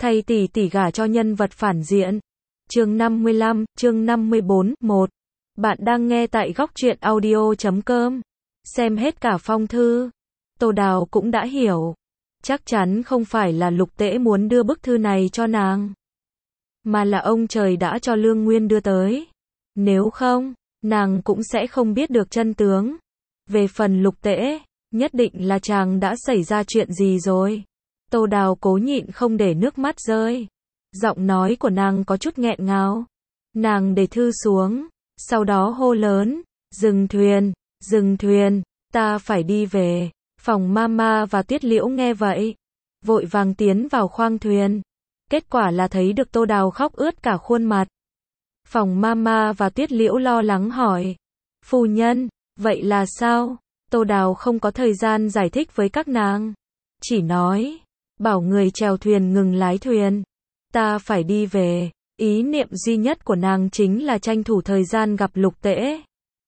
Thay tỷ tỷ gả cho nhân vật phản diện. Chương 55, chương 54, 1. Bạn đang nghe tại góc truyện audio.com. Xem hết cả phong thư. Tô Đào cũng đã hiểu. Chắc chắn không phải là Lục Tễ muốn đưa bức thư này cho nàng, mà là ông trời đã cho Lương Nguyên đưa tới. Nếu không, nàng cũng sẽ không biết được chân tướng. Về phần Lục Tễ, nhất định là chàng đã xảy ra chuyện gì rồi. Tô Đào cố nhịn không để nước mắt rơi. Giọng nói của nàng có chút nghẹn ngào. Nàng để thư xuống, sau đó hô lớn, dừng thuyền, ta phải đi về. Phòng Mama và Tuyết Liễu nghe vậy, vội vàng tiến vào khoang thuyền. Kết quả là thấy được Tô Đào khóc ướt cả khuôn mặt. Phòng Mama và Tuyết Liễu lo lắng hỏi, phu nhân, vậy là sao? Tô Đào không có thời gian giải thích với các nàng, chỉ nói, bảo người chèo thuyền ngừng lái thuyền. Ta phải đi về. Ý niệm duy nhất của nàng chính là tranh thủ thời gian gặp Lục Tễ,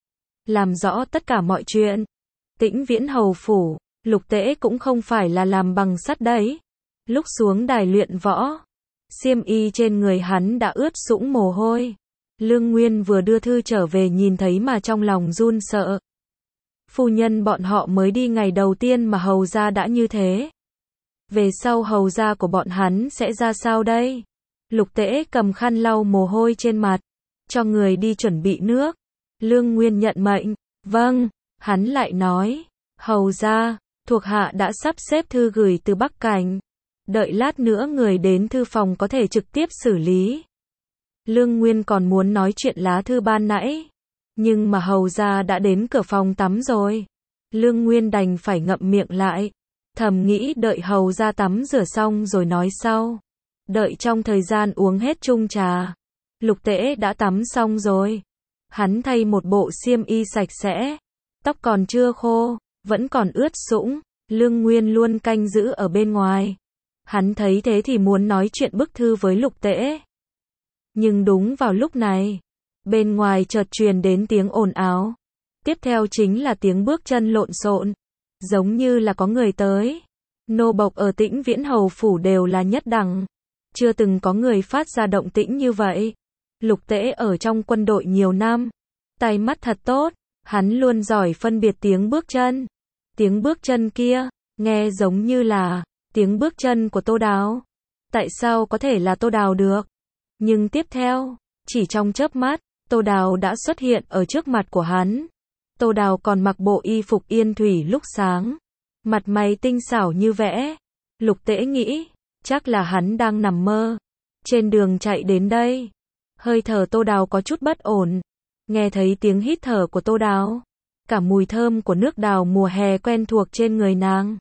làm rõ tất cả mọi chuyện. Tĩnh Viễn hầu phủ, Lục Tễ cũng không phải là làm bằng sắt đấy. Lúc xuống đài luyện võ, xiêm y trên người hắn đã ướt sũng mồ hôi. Lương Nguyên vừa đưa thư trở về nhìn thấy mà trong lòng run sợ. Phu nhân bọn họ mới đi ngày đầu tiên mà hầu gia đã như thế. Về sau hầu gia của bọn hắn sẽ ra sao đây? Lục Tễ cầm khăn lau mồ hôi trên mặt, cho người đi chuẩn bị nước. Lương Nguyên nhận mệnh, vâng. Hắn lại nói, hầu gia, thuộc hạ đã sắp xếp thư gửi từ Bắc Cảnh. Đợi lát nữa người đến thư phòng có thể trực tiếp xử lý. Lương Nguyên còn muốn nói chuyện lá thư ban nãy, nhưng mà hầu gia đã đến cửa phòng tắm rồi. Lương Nguyên đành phải ngậm miệng lại, thầm nghĩ đợi hầu gia tắm rửa xong rồi nói sau. Đợi trong thời gian uống hết chung trà, Lục Tễ đã tắm xong rồi. Hắn thay một bộ xiêm y sạch sẽ, tóc còn chưa khô, vẫn còn ướt sũng. Lương Nguyên luôn canh giữ ở bên ngoài. Hắn thấy thế thì muốn nói chuyện bức thư với Lục Tễ. Nhưng đúng vào lúc này, bên ngoài chợt truyền đến tiếng ồn ào. Tiếp theo chính là tiếng bước chân lộn xộn, giống như là có người tới. Nô bộc ở Tĩnh Viễn hầu phủ đều là nhất đẳng, chưa từng có người phát ra động tĩnh như vậy. Lục Tễ ở trong quân đội nhiều năm, tay mắt thật tốt, hắn luôn giỏi phân biệt tiếng bước chân. Tiếng bước chân kia, nghe giống như là tiếng bước chân của Tô Đào. Tại sao có thể là Tô Đào được? Nhưng tiếp theo, chỉ trong chớp mắt, Tô Đào đã xuất hiện ở trước mặt của hắn. Tô Đào còn mặc bộ y phục yên thủy lúc sáng, mặt mày tinh xảo như vẽ. Lục Tễ nghĩ, chắc là hắn đang nằm mơ. Trên đường chạy đến đây, hơi thở Tô Đào có chút bất ổn. Nghe thấy tiếng hít thở của Tô Đào, cả mùi thơm của nước đào mùa hè quen thuộc trên người nàng.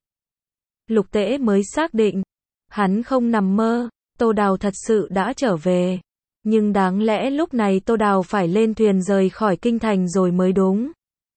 Lục Tễ mới xác định, hắn không nằm mơ, Tô Đào thật sự đã trở về. Nhưng đáng lẽ lúc này Tô Đào phải lên thuyền rời khỏi kinh thành rồi mới đúng.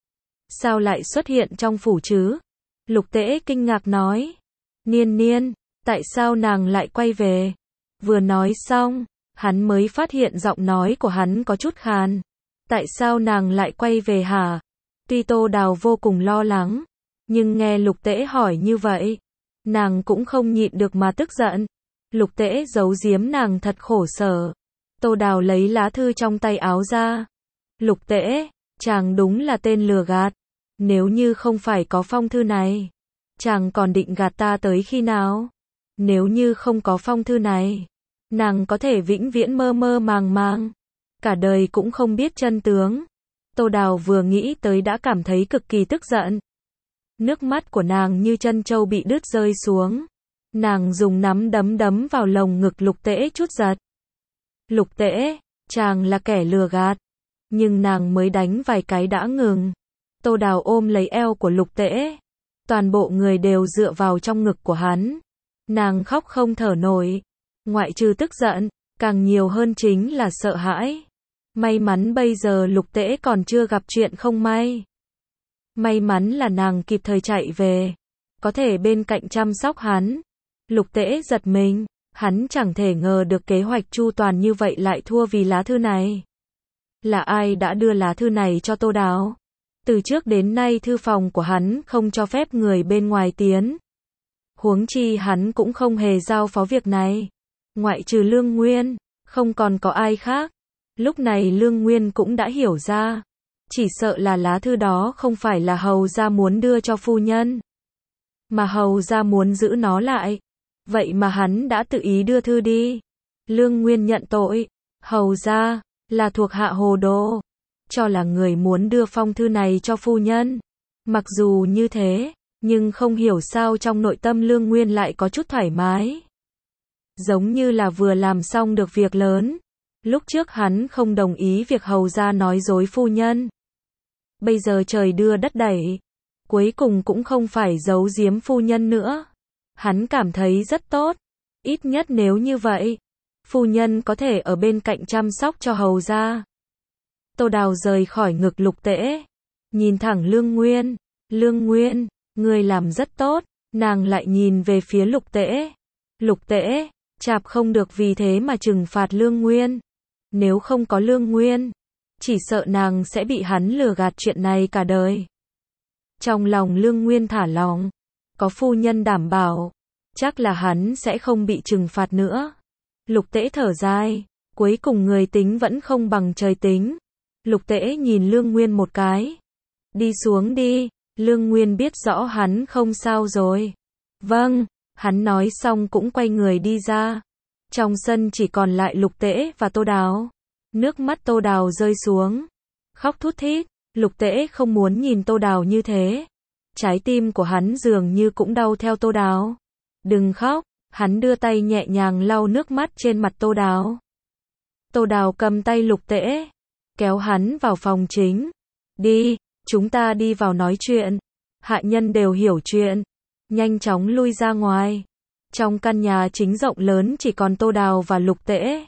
Sao lại xuất hiện trong phủ chứ? Lục Tễ kinh ngạc nói. Niên, tại sao nàng lại quay về? Vừa nói xong, hắn mới phát hiện giọng nói của hắn có chút khàn. Tại sao nàng lại quay về hả? Tuy Tô Đào vô cùng lo lắng, nhưng nghe Lục Tễ hỏi như vậy, nàng cũng không nhịn được mà tức giận. Lục Tễ giấu giếm nàng thật khổ sở. Tô Đào lấy lá thư trong tay áo ra. Lục Tễ, chàng đúng là tên lừa gạt. Nếu như không phải có phong thư này, chàng còn định gạt ta tới khi nào? Nếu như không có phong thư này, nàng có thể vĩnh viễn mơ mơ màng màng, cả đời cũng không biết chân tướng. Tô Đào vừa nghĩ tới đã cảm thấy cực kỳ tức giận. Nước mắt của nàng như chân trâu bị đứt rơi xuống. Nàng dùng nắm đấm đấm vào lồng ngực Lục Tễ chút giật. Lục Tễ, chàng là kẻ lừa gạt. Nhưng nàng mới đánh vài cái đã ngừng. Tô Đào ôm lấy eo của Lục Tễ. Toàn bộ người đều dựa vào trong ngực của hắn. Nàng khóc không thở nổi. Ngoại trừ tức giận, càng nhiều hơn chính là sợ hãi. May mắn bây giờ Lục Tễ còn chưa gặp chuyện không may. May mắn là nàng kịp thời chạy về, có thể bên cạnh chăm sóc hắn. Lục Tễ giật mình, hắn chẳng thể ngờ được kế hoạch chu toàn như vậy lại thua vì lá thư này. Là ai đã đưa lá thư này cho Tô Đào? Từ trước đến nay thư phòng của hắn không cho phép người bên ngoài tiến. Huống chi hắn cũng không hề giao phó việc này. Ngoại trừ Lương Nguyên, không còn có ai khác. Lúc này Lương Nguyên cũng đã hiểu ra. Chỉ sợ là lá thư đó không phải là hầu gia muốn đưa cho phu nhân, mà hầu gia muốn giữ nó lại. Vậy mà hắn đã tự ý đưa thư đi. Lương Nguyên nhận tội. Hầu gia là thuộc hạ hồ đồ, cho là người muốn đưa phong thư này cho phu nhân. Mặc dù như thế, nhưng không hiểu sao trong nội tâm Lương Nguyên lại có chút thoải mái. Giống như là vừa làm xong được việc lớn. Lúc trước hắn không đồng ý việc hầu gia nói dối phu nhân. Bây giờ trời đưa đất đẩy, cuối cùng cũng không phải giấu giếm phu nhân nữa. Hắn cảm thấy rất tốt. Ít nhất nếu như vậy, phu nhân có thể ở bên cạnh chăm sóc cho hầu gia. Tô Đào rời khỏi ngực Lục Tễ, nhìn thẳng Lương Nguyên. Lương Nguyên, ngươi làm rất tốt. Nàng lại nhìn về phía Lục Tễ. Lục Tễ, chạp không được vì thế mà trừng phạt Lương Nguyên. Nếu không có Lương Nguyên, chỉ sợ nàng sẽ bị hắn lừa gạt chuyện này cả đời. Trong lòng Lương Nguyên thả lỏng, có phu nhân đảm bảo, chắc là hắn sẽ không bị trừng phạt nữa. Lục Tễ thở dài, cuối cùng người tính vẫn không bằng trời tính. Lục Tễ nhìn Lương Nguyên một cái. Đi xuống đi. Lương Nguyên biết rõ hắn không sao rồi. Vâng, hắn nói xong cũng quay người đi ra. Trong sân chỉ còn lại Lục Tễ và Tô Đào. Nước mắt Tô Đào rơi xuống, khóc thút thít. Lục Tễ không muốn nhìn Tô Đào như thế. Trái tim của hắn dường như cũng đau theo Tô Đào. Đừng khóc. Hắn đưa tay nhẹ nhàng lau nước mắt trên mặt Tô Đào. Tô Đào cầm tay Lục Tễ, kéo hắn vào phòng chính. Đi, chúng ta đi vào nói chuyện. Hạ nhân đều hiểu chuyện, nhanh chóng lui ra ngoài. Trong căn nhà chính rộng lớn chỉ còn Tô Đào và Lục Tễ.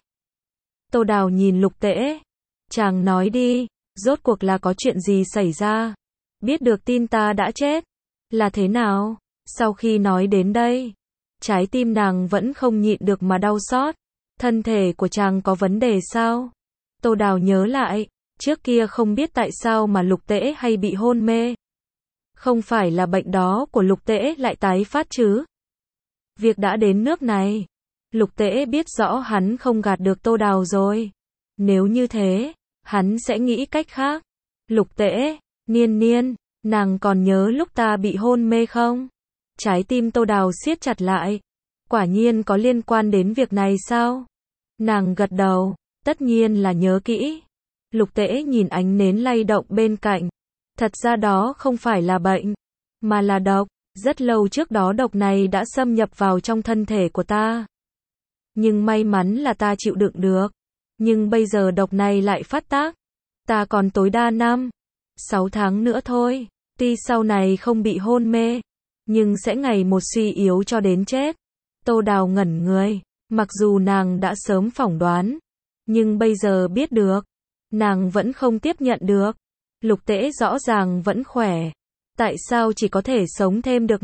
Tô Đào nhìn Lục Tễ. Chàng nói đi, rốt cuộc là có chuyện gì xảy ra? Biết được tin ta đã chết là thế nào? Sau khi nói đến đây, trái tim nàng vẫn không nhịn được mà đau xót. Thân thể của chàng có vấn đề sao? Tô Đào nhớ lại, trước kia không biết tại sao mà Lục Tễ hay bị hôn mê. Không phải là bệnh đó của Lục Tễ lại tái phát chứ? Việc đã đến nước này, Lục Tễ biết rõ hắn không gạt được Tô Đào rồi. Nếu như thế, hắn sẽ nghĩ cách khác. Lục Tễ, Niên Niên, nàng còn nhớ lúc ta bị hôn mê không? Trái tim Tô Đào siết chặt lại. Quả nhiên có liên quan đến việc này sao? Nàng gật đầu, tất nhiên là nhớ kỹ. Lục Tễ nhìn ánh nến lay động bên cạnh. Thật ra đó không phải là bệnh, mà là độc. Rất lâu trước đó độc này đã xâm nhập vào trong thân thể của ta. Nhưng may mắn là ta chịu đựng được. Nhưng bây giờ độc này lại phát tác. Ta còn tối đa 6 tháng nữa thôi. Tuy sau này không bị hôn mê, nhưng sẽ ngày một suy yếu cho đến chết. Tô Đào ngẩn người. Mặc dù nàng đã sớm phỏng đoán, nhưng bây giờ biết được, nàng vẫn không tiếp nhận được. Lục Tễ rõ ràng vẫn khỏe. Tại sao chỉ có thể sống thêm được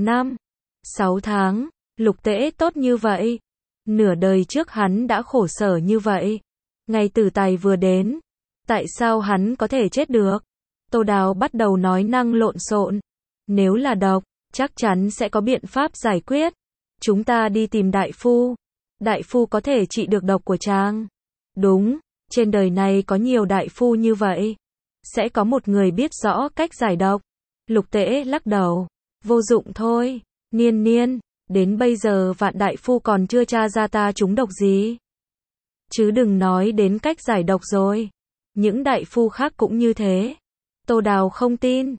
6 tháng? Lục Tễ tốt như vậy. Nửa đời trước hắn đã khổ sở như vậy. Ngày tử tài vừa đến, tại sao hắn có thể chết được? Tô Đào bắt đầu nói năng lộn xộn. Nếu là độc, chắc chắn sẽ có biện pháp giải quyết. Chúng ta đi tìm đại phu. Đại phu có thể trị được độc của chàng. Đúng, trên đời này có nhiều đại phu như vậy. Sẽ có một người biết rõ cách giải độc. Lục Tễ lắc đầu. Vô dụng thôi. Niên Niên, đến bây giờ Vạn đại phu còn chưa tra ra ta trúng độc gì. Chứ đừng nói đến cách giải độc rồi. Những đại phu khác cũng như thế. Tô Đào không tin.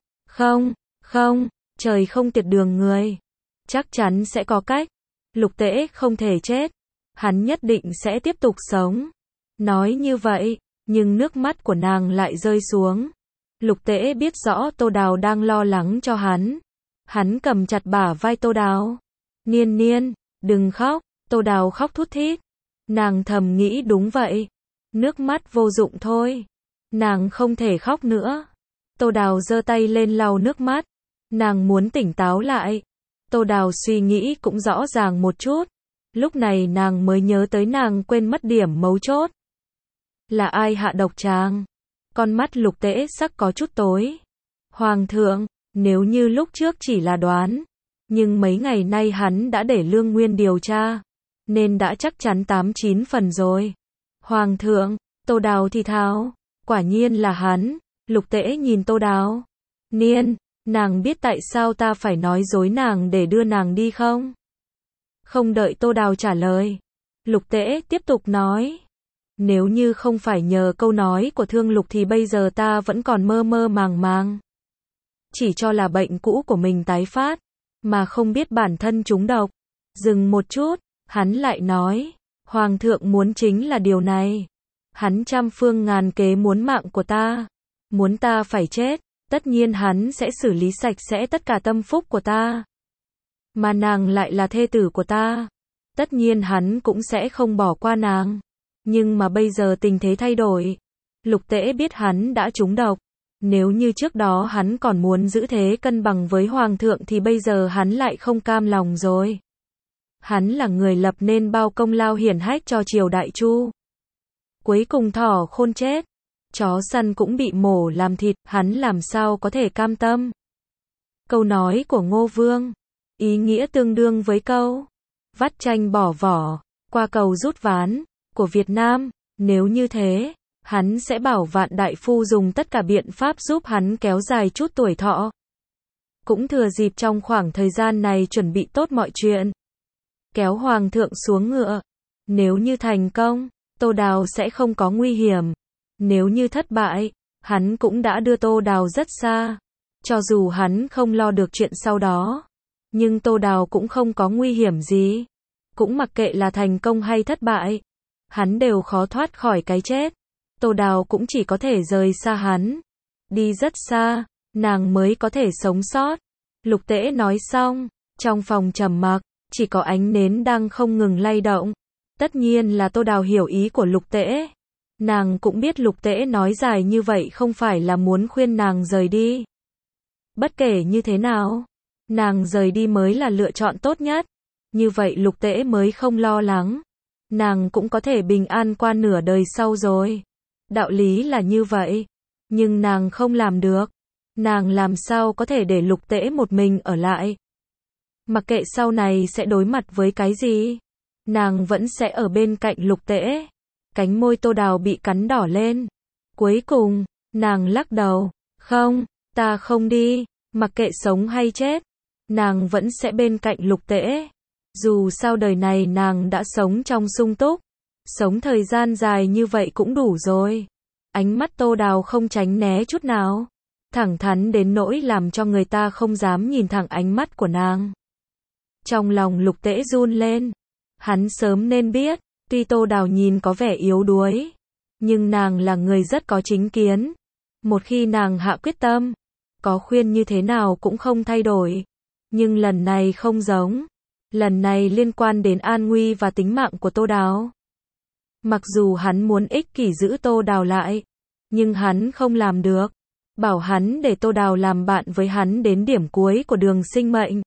Không, trời không tiệt đường người. Chắc chắn sẽ có cách. Lục Tễ không thể chết. Hắn nhất định sẽ tiếp tục sống. Nói như vậy, nhưng nước mắt của nàng lại rơi xuống. Lục Tễ biết rõ Tô Đào đang lo lắng cho hắn. Hắn cầm chặt bả vai Tô Đào. Niên Niên, đừng khóc. Tô Đào khóc thút thít. Nàng thầm nghĩ đúng vậy. Nước mắt vô dụng thôi. Nàng không thể khóc nữa. Tô Đào giơ tay lên lau nước mắt. Nàng muốn tỉnh táo lại. Tô Đào suy nghĩ cũng rõ ràng một chút. Lúc này nàng mới nhớ tới nàng quên mất điểm mấu chốt. Là ai hạ độc chàng? Con mắt Lục Tễ sắc có chút tối. Hoàng thượng, nếu như lúc trước chỉ là đoán, nhưng mấy ngày nay hắn đã để Lương Nguyên điều tra. nên đã chắc chắn 8-9 phần rồi. Hoàng thượng, Tô Đào thì thào, quả nhiên là hắn. Lục Tễ nhìn Tô Đào. Niên, nàng biết tại sao ta phải nói dối nàng để đưa nàng đi không? Không đợi Tô Đào trả lời, Lục Tễ tiếp tục nói. Nếu như không phải nhờ câu nói của Thương Lục thì bây giờ ta vẫn còn mơ mơ màng màng. Chỉ cho là bệnh cũ của mình tái phát, mà không biết bản thân trúng độc. Dừng một chút, hắn lại nói, Hoàng thượng muốn chính là điều này. Hắn trăm phương ngàn kế muốn mạng của ta, muốn ta phải chết, tất nhiên hắn sẽ xử lý sạch sẽ tất cả tâm phúc của ta. Mà nàng lại là thê tử của ta, tất nhiên hắn cũng sẽ không bỏ qua nàng. Nhưng mà bây giờ tình thế thay đổi. Lục Tễ biết hắn đã trúng độc. Nếu như trước đó hắn còn muốn giữ thế cân bằng với Hoàng thượng thì bây giờ hắn lại không cam lòng rồi. Hắn là người lập nên bao công lao hiển hách cho triều đại Chu. Cuối cùng thỏ khôn chết, chó săn cũng bị mổ làm thịt, hắn làm sao có thể cam tâm. Câu nói của Ngô Vương, ý nghĩa tương đương với câu vắt chanh bỏ vỏ, qua cầu rút ván của Việt Nam. Nếu như thế, hắn sẽ bảo Vạn đại phu dùng tất cả biện pháp giúp hắn kéo dài chút tuổi thọ. Cũng thừa dịp trong khoảng thời gian này chuẩn bị tốt mọi chuyện. Kéo Hoàng thượng xuống ngựa. Nếu như thành công, Tô Đào sẽ không có nguy hiểm. Nếu như thất bại, hắn cũng đã đưa Tô Đào rất xa. Cho dù hắn không lo được chuyện sau đó, nhưng Tô Đào cũng không có nguy hiểm gì. Cũng mặc kệ là thành công hay thất bại, hắn đều khó thoát khỏi cái chết. Tô Đào cũng chỉ có thể rời xa hắn. Đi rất xa, nàng mới có thể sống sót. Lục Tễ nói xong, trong phòng trầm mặc, chỉ có ánh nến đang không ngừng lay động. Tất nhiên là Tô Đào hiểu ý của Lục Tễ. Nàng cũng biết Lục Tễ nói dài như vậy không phải là muốn khuyên nàng rời đi. Bất kể như thế nào, nàng rời đi mới là lựa chọn tốt nhất. Như vậy Lục Tễ mới không lo lắng. Nàng cũng có thể bình an qua nửa đời sau rồi. Đạo lý là như vậy. Nhưng nàng không làm được. Nàng làm sao có thể để Lục Tễ một mình ở lại. Mặc kệ sau này sẽ đối mặt với cái gì, nàng vẫn sẽ ở bên cạnh Lục Tễ. Cánh môi Tô Đào bị cắn đỏ lên. Cuối cùng, nàng lắc đầu. Không, ta không đi. Mặc kệ sống hay chết, nàng vẫn sẽ bên cạnh Lục Tễ. Dù sao đời này nàng đã sống trong sung túc. Sống thời gian dài như vậy cũng đủ rồi. Ánh mắt Tô Đào không tránh né chút nào. Thẳng thắn đến nỗi làm cho người ta không dám nhìn thẳng ánh mắt của nàng. Trong lòng Lục Tễ run lên. Hắn sớm nên biết, tuy Tô Đào nhìn có vẻ yếu đuối, nhưng nàng là người rất có chính kiến. Một khi nàng hạ quyết tâm, có khuyên như thế nào cũng không thay đổi. Nhưng lần này không giống. Lần này liên quan đến an nguy và tính mạng của Tô Đào. Mặc dù hắn muốn ích kỷ giữ Tô Đào lại, nhưng hắn không làm được. Bảo hắn để Tô Đào làm bạn với hắn đến điểm cuối của đường sinh mệnh.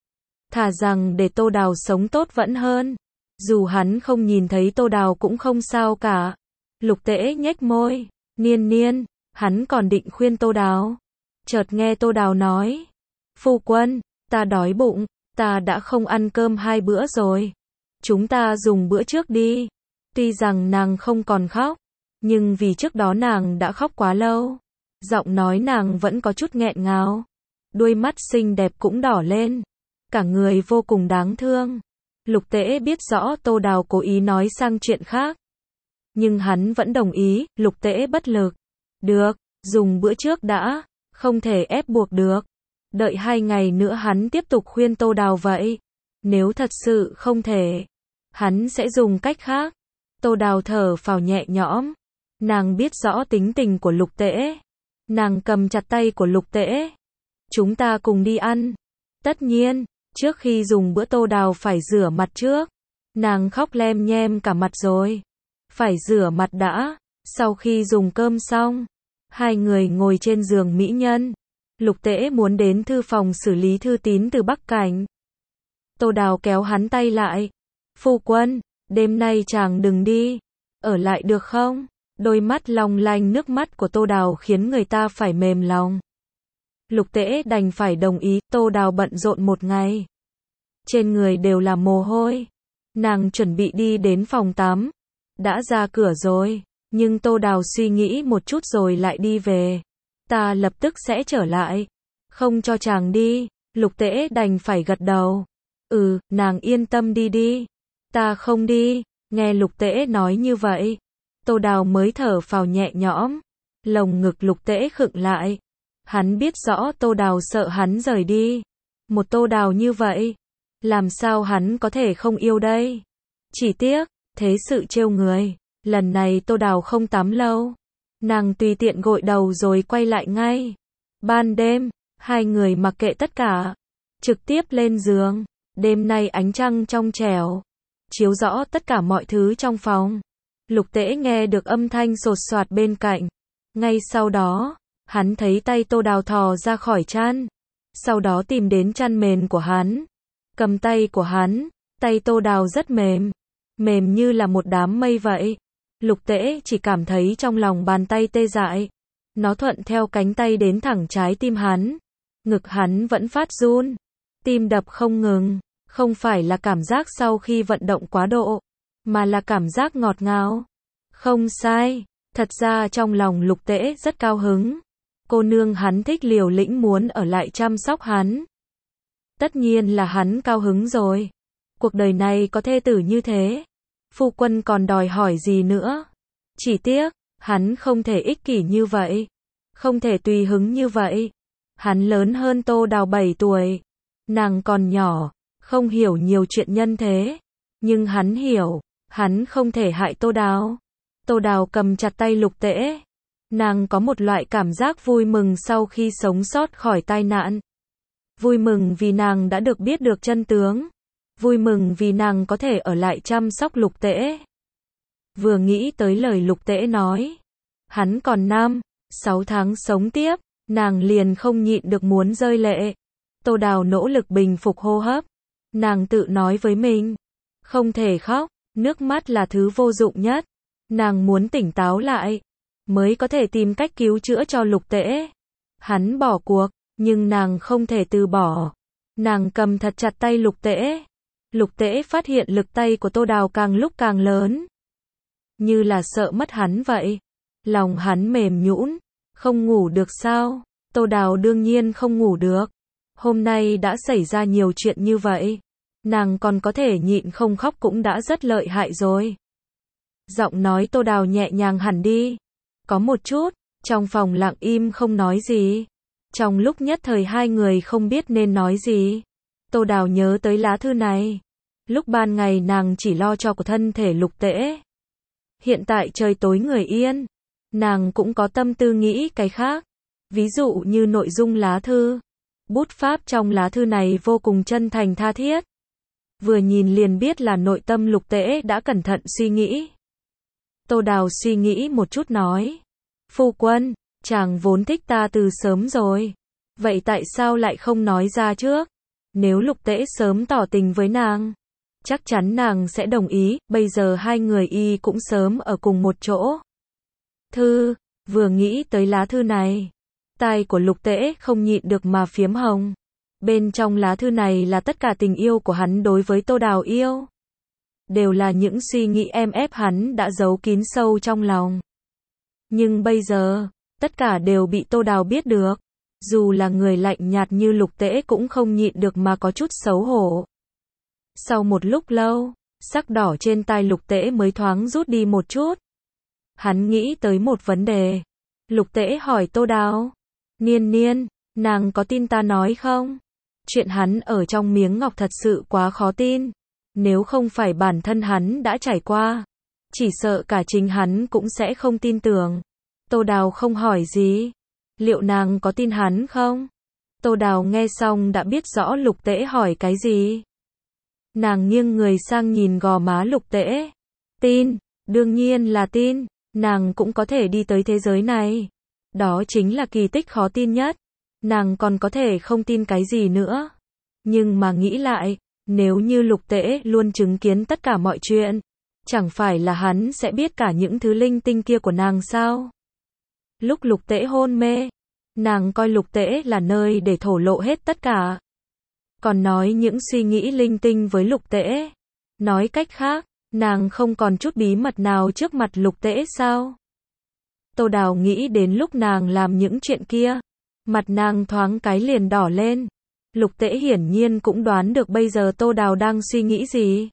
Thà rằng để Tô Đào sống tốt vẫn hơn. Dù hắn không nhìn thấy Tô Đào cũng không sao cả. Lục Tễ nhếch môi. Niên, hắn còn định khuyên Tô Đào. Chợt nghe Tô Đào nói. Phu quân, ta đói bụng, ta đã không ăn cơm 2 bữa rồi. Chúng ta dùng bữa trước đi. Tuy rằng nàng không còn khóc, nhưng vì trước đó nàng đã khóc quá lâu. Giọng nói nàng vẫn có chút nghẹn ngào. Đuôi mắt xinh đẹp cũng đỏ lên. Cả người vô cùng đáng thương. Lục Tễ biết rõ Tô Đào cố ý nói sang chuyện khác. Nhưng hắn vẫn đồng ý, Lục Tễ bất lực. Được, dùng bữa trước đã, không thể ép buộc được. Đợi 2 ngày nữa hắn tiếp tục khuyên Tô Đào vậy. Nếu thật sự không thể, hắn sẽ dùng cách khác. Tô Đào thở phào nhẹ nhõm. Nàng biết rõ tính tình của Lục Tễ. Nàng cầm chặt tay của Lục Tễ. Chúng ta cùng đi ăn. Tất nhiên, trước khi dùng bữa Tô Đào phải rửa mặt trước. Nàng khóc lem nhem cả mặt rồi. Phải rửa mặt đã. Sau khi dùng cơm xong, 2 người ngồi trên giường mỹ nhân. Lục Tễ muốn đến thư phòng xử lý thư tín từ Bắc Cảnh. Tô Đào kéo hắn tay lại. Phu quân, đêm nay chàng đừng đi. Ở lại được không? Đôi mắt long lanh nước mắt của Tô Đào khiến người ta phải mềm lòng. Lục Tễ đành phải đồng ý. Tô Đào bận rộn một ngày. Trên người đều là mồ hôi. Nàng chuẩn bị đi đến phòng tắm. Đã ra cửa rồi, nhưng Tô Đào suy nghĩ một chút rồi lại đi về. Ta lập tức sẽ trở lại. Không cho chàng đi, Lục Tễ đành phải gật đầu. Nàng yên tâm đi đi. Ta không đi. Nghe Lục Tễ nói như vậy, Tô Đào mới thở phào nhẹ nhõm. Lồng ngực Lục Tễ khựng lại. Hắn biết rõ Tô Đào sợ hắn rời đi. Một Tô Đào như vậy, làm sao hắn có thể không yêu đây? Chỉ tiếc, thế sự trêu người. Lần này Tô Đào không tắm lâu. Nàng tùy tiện gội đầu rồi quay lại ngay. Ban đêm, hai người mặc kệ tất cả, trực tiếp lên giường. Đêm nay ánh trăng trong trẻo, chiếu rõ tất cả mọi thứ trong phòng. Lục Tễ nghe được âm thanh sột soạt bên cạnh. Ngay sau đó, hắn thấy tay Tô Đào thò ra khỏi chăn. Sau đó tìm đến chăn mền của hắn. Cầm tay của hắn, tay Tô Đào rất mềm. Mềm như là một đám mây vậy. Lục Tễ chỉ cảm thấy trong lòng bàn tay tê dại. Nó thuận theo cánh tay đến thẳng trái tim hắn. Ngực hắn vẫn phát run. Tim đập không ngừng. Không phải là cảm giác sau khi vận động quá độ, mà là cảm giác ngọt ngào. Không sai. Thật ra trong lòng Lục Tễ rất cao hứng. Cô nương hắn thích liều lĩnh muốn ở lại chăm sóc hắn. Tất nhiên là hắn cao hứng rồi. Cuộc đời này có thê tử như thế, phu quân còn đòi hỏi gì nữa. Chỉ tiếc, hắn không thể ích kỷ như vậy. Không thể tùy hứng như vậy. Hắn lớn hơn Tô Đào 7 tuổi. Nàng còn nhỏ, không hiểu nhiều chuyện nhân thế. Nhưng hắn hiểu, hắn không thể hại Tô Đào. Tô Đào cầm chặt tay Lục Tễ. Nàng có một loại cảm giác vui mừng sau khi sống sót khỏi tai nạn. Vui mừng vì nàng đã được biết được chân tướng. Vui mừng vì nàng có thể ở lại chăm sóc Lục Tễ. Vừa nghĩ tới lời Lục Tễ nói, hắn còn 6 tháng sống tiếp, nàng liền không nhịn được muốn rơi lệ. Tô Đào nỗ lực bình phục hô hấp. Nàng tự nói với mình, không thể khóc, nước mắt là thứ vô dụng nhất. Nàng muốn tỉnh táo lại, mới có thể tìm cách cứu chữa cho Lục Tễ. Hắn bỏ cuộc, nhưng nàng không thể từ bỏ. Nàng cầm thật chặt tay Lục Tễ. Lục Tễ phát hiện lực tay của Tô Đào càng lúc càng lớn. Như là sợ mất hắn vậy. Lòng hắn mềm nhũn. Không ngủ được sao? Tô Đào đương nhiên không ngủ được. Hôm nay đã xảy ra nhiều chuyện như vậy. Nàng còn có thể nhịn không khóc cũng đã rất lợi hại rồi. Giọng nói Tô Đào nhẹ nhàng hẳn đi. Có một chút, trong phòng lặng im không nói gì. Trong lúc nhất thời hai người không biết nên nói gì. Tô Đào nhớ tới lá thư này. Lúc ban ngày nàng chỉ lo cho của thân thể Lục Tễ. Hiện tại trời tối người yên. Nàng cũng có tâm tư nghĩ cái khác. Ví dụ như nội dung lá thư. Bút pháp trong lá thư này vô cùng chân thành tha thiết. Vừa nhìn liền biết là nội tâm Lục Tễ đã cẩn thận suy nghĩ. Tô Đào suy nghĩ một chút nói. Phu quân, chàng vốn thích ta từ sớm rồi. Vậy tại sao lại không nói ra trước? Nếu Lục Tễ sớm tỏ tình với nàng, chắc chắn nàng sẽ đồng ý. Bây giờ hai người cũng sớm ở cùng một chỗ. Vừa nghĩ tới lá thư này, tai của Lục Tễ không nhịn được mà phiếm hồng. Bên trong lá thư này là tất cả tình yêu của hắn đối với Tô Đào yêu. Đều là những suy nghĩ ép hắn đã giấu kín sâu trong lòng. Nhưng bây giờ, tất cả đều bị Tô Đào biết được. Dù là người lạnh nhạt như Lục Tễ cũng không nhịn được mà có chút xấu hổ. Sau một lúc lâu, sắc đỏ trên tai Lục Tễ mới thoáng rút đi một chút. Hắn nghĩ tới một vấn đề. Lục Tễ hỏi Tô Đào. Niên, nàng có tin ta nói không? Chuyện hắn ở trong miếng ngọc thật sự quá khó tin. Nếu không phải bản thân hắn đã trải qua, chỉ sợ cả chính hắn cũng sẽ không tin tưởng. Tô Đào không hỏi gì. Liệu nàng có tin hắn không? Tô Đào nghe xong đã biết rõ Lục Tễ hỏi cái gì. Nàng nghiêng người sang nhìn gò má Lục Tễ. Tin, đương nhiên là tin. Nàng cũng có thể đi tới thế giới này. Đó chính là kỳ tích khó tin nhất. Nàng còn có thể không tin cái gì nữa. Nhưng mà nghĩ lại, nếu như Lục Tễ luôn chứng kiến tất cả mọi chuyện, chẳng phải là hắn sẽ biết cả những thứ linh tinh kia của nàng sao? Lúc Lục Tễ hôn mê, nàng coi Lục Tễ là nơi để thổ lộ hết tất cả. Còn nói những suy nghĩ linh tinh với Lục Tễ. Nói cách khác, nàng không còn chút bí mật nào trước mặt Lục Tễ sao? Tô Đào nghĩ đến lúc nàng làm những chuyện kia, mặt nàng thoáng cái liền đỏ lên. Lục Tễ hiển nhiên cũng đoán được bây giờ Tô Đào đang suy nghĩ gì.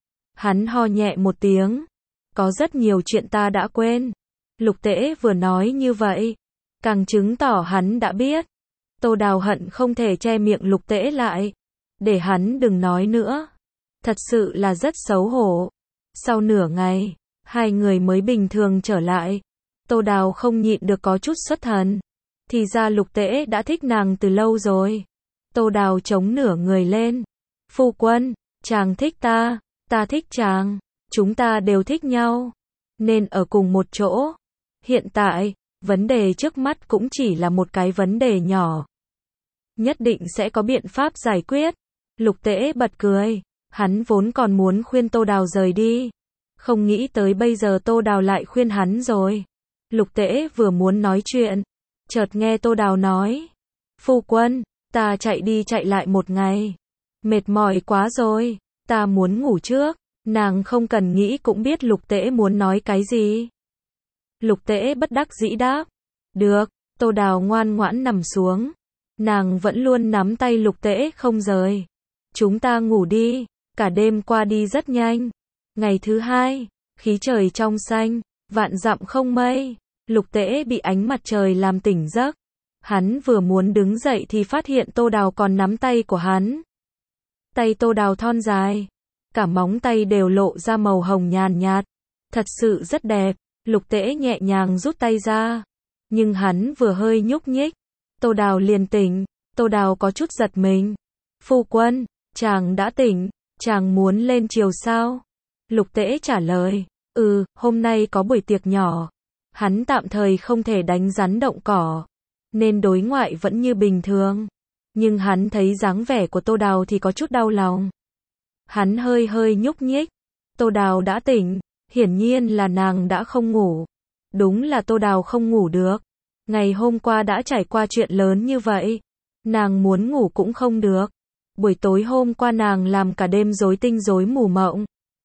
Hắn ho nhẹ một tiếng. Có rất nhiều chuyện ta đã quên. Lục Tễ vừa nói như vậy, càng chứng tỏ hắn đã biết. Tô Đào hận không thể che miệng Lục Tễ lại, để hắn đừng nói nữa. Thật sự là rất xấu hổ. Sau nửa ngày, hai người mới bình thường trở lại. Tô Đào không nhịn được có chút xuất thần. Thì ra Lục Tễ đã thích nàng từ lâu rồi. Tô Đào chống nửa người lên. Phu quân, chàng thích ta thích chàng, chúng ta đều thích nhau, nên ở cùng một chỗ. Hiện tại, vấn đề trước mắt cũng chỉ là một cái vấn đề nhỏ. Nhất định sẽ có biện pháp giải quyết. Lục Tễ bật cười, hắn vốn còn muốn khuyên Tô Đào rời đi. Không nghĩ tới bây giờ Tô Đào lại khuyên hắn rồi. Lục Tễ vừa muốn nói chuyện, chợt nghe Tô Đào nói. Phu quân, ta chạy đi chạy lại một ngày. Mệt mỏi quá rồi, ta muốn ngủ trước. Nàng không cần nghĩ cũng biết Lục Tễ muốn nói cái gì. Lục Tễ bất đắc dĩ đáp. Được, Tô Đào ngoan ngoãn nằm xuống. Nàng vẫn luôn nắm tay Lục Tễ không rời. Chúng ta ngủ đi, cả đêm qua đi rất nhanh. Ngày thứ hai, khí trời trong xanh, vạn dặm không mây. Lục Tễ bị ánh mặt trời làm tỉnh giấc. Hắn vừa muốn đứng dậy thì phát hiện Tô Đào còn nắm tay của hắn. Tay Tô Đào thon dài, cả móng tay đều lộ ra màu hồng nhàn nhạt, thật sự rất đẹp. Lục Tễ nhẹ nhàng rút tay ra, nhưng hắn vừa hơi nhúc nhích, Tô Đào liền tỉnh. Tô Đào có chút giật mình. Phu quân, chàng đã tỉnh, chàng muốn lên chiều sao? Lục Tễ trả lời, hôm nay có buổi tiệc nhỏ. Hắn tạm thời không thể đánh rắn động cỏ, nên đối ngoại vẫn như bình thường. Nhưng hắn thấy dáng vẻ của Tô Đào thì có chút đau lòng. Hắn hơi hơi nhúc nhích. Tô Đào đã tỉnh, hiển nhiên là nàng đã không ngủ. Đúng là Tô Đào không ngủ được. Ngày hôm qua đã trải qua chuyện lớn như vậy, nàng muốn ngủ cũng không được. Buổi tối hôm qua nàng làm cả đêm rối tinh rối mù mộng.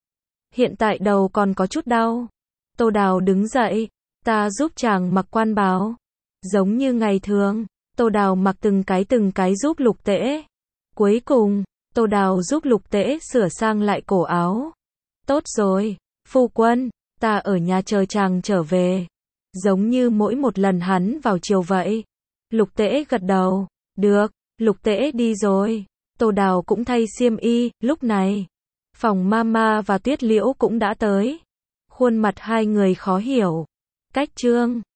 Hiện tại đầu còn có chút đau. Tô Đào đứng dậy, ta giúp chàng mặc quan bào. Giống như ngày thường, Tô Đào mặc từng cái giúp Lục Tễ. Cuối cùng, Tô Đào giúp Lục Tễ sửa sang lại cổ áo. Tốt rồi, phu quân, ta ở nhà chờ chàng trở về. Giống như mỗi một lần hắn vào chiều vậy. Lục Tễ gật đầu. Được, Lục Tễ đi rồi. Tô Đào cũng thay xiêm y. Lúc này, phòng Mama và Tuyết Liễu cũng đã tới. Khuôn mặt hai người khó hiểu. Cách chương